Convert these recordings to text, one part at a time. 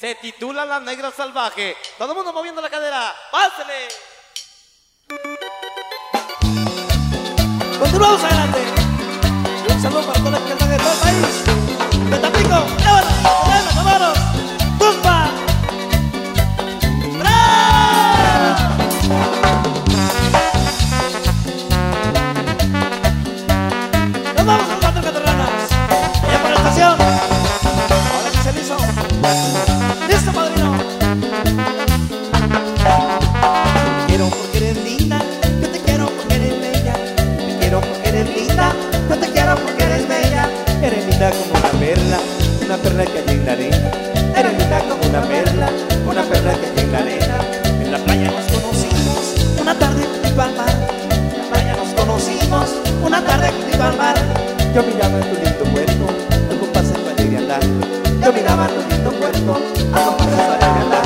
Se titula La Negra Salvaje. Todo el mundo moviendo la cadera. ¡Pásele! Continuamos adelante. Y un saludo para toda la izquierda de todo el país. De Tampico, llévanos, vámonos. ¡Tumba! Nos vamos a los cuatro caterranas. Allá por la estación. Ahora que se listo. ¡Listo, padrino! Te quiero porque eres linda. Yo te quiero porque eres bella. Te quiero porque eres linda. Yo te quiero porque eres bella. Eres linda como una perla que hay en la arena. Eres linda como una perla que hay en la arena. En la playa nos conocimos, una tarde junto al mar. En la playa nos conocimos, una tarde junto al mar. Yo miraba tu lindo cuerpo, al compás de tu alegre andar. Yo miraba tu lindo cuerpo, al compás de tu alegre andar.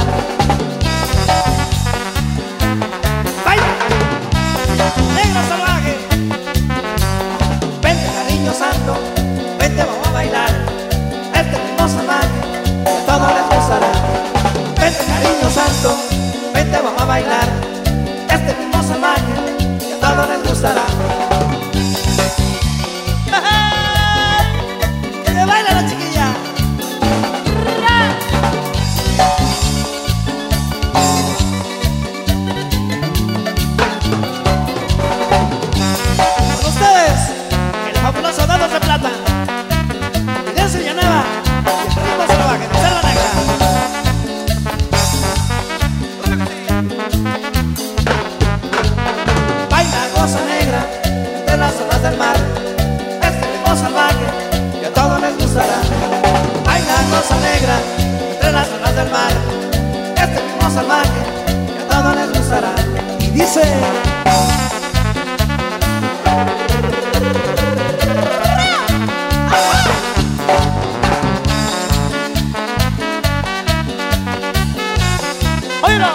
¡Baila! ¡Negra salvaje! Vente, cariño santo, vente, vamos a bailar. Este ritmo salvaje, que a todos les gustará. Vente, cariño santo, vente, vamos a bailar. Este ritmo salvaje, que a todos les gustará. ¡Que baila la chiquilla! Con ustedes, el fabuloso Dedos de Plata. Fidencio Villanueva y el ritmo salvaje de Selva Negra. Baila goza negra entre las olas del mar. Este ritmo salvaje que a todos les gustará. Baila goza negra entre las olas del mar. Este ritmo salvaje que a todos les gustará. Y dice... ¡Oílo!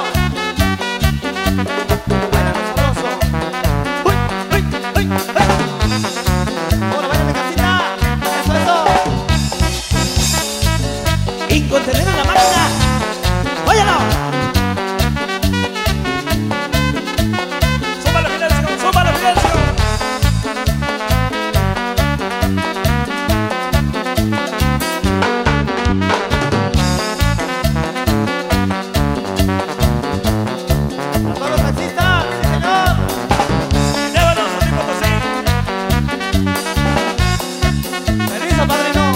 ¡Baila sabroso! ¡Uy, uy, uy, uy! ¡Ahora baila de casita! ¡Eso, eso! ¡Incontenible en la máquina! ¡Óyalo! ¡Súbale, Fidencio! ¡Súbale, Fidencio! ¡A todos los taxistas! ¡Sí, señor! ¡Llévanos a Tipo Potosí! ¡Permiso, padrino!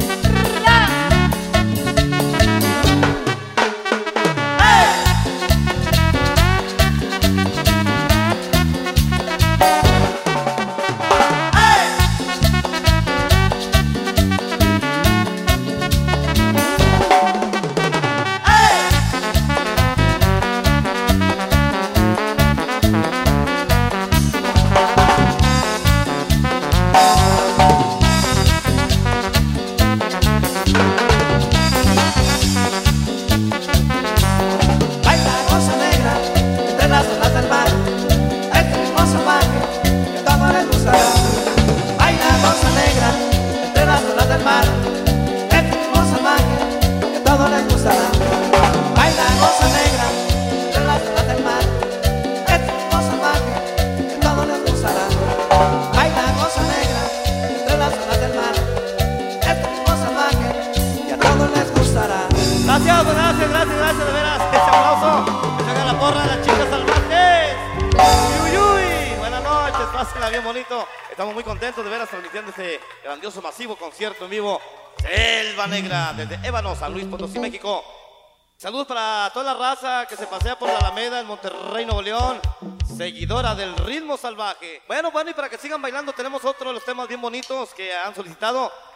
Baila goza negra entre las olas del mar. Este ritmo salvaje que a todos les gustará. Baila goza negra entre las olas del mar. Este ritmo salvaje que a todos les gustará. Baila goza negra entre las olas del mar. Este ritmo salvaje que a todos les gustará. Baila goza negra entre las olas del mar. Este ritmo salvaje que a todos les gustará. Gracias, de veras. Este aplauso que se haga la porra de las chicas salvajes. Uy, uy, uy. Buenas noches, pásenla bien bonito. Estamos muy contentos de veras transmitiendo este grandioso, masivo concierto en vivo. Selva Negra, desde Ébano, San Luis Potosí, México. Saludos para toda la raza que se pasea por la Alameda en Monterrey, Nuevo León, seguidora del ritmo salvaje. Bueno, y para que sigan bailando tenemos otro de los temas bien bonitos que han solicitado.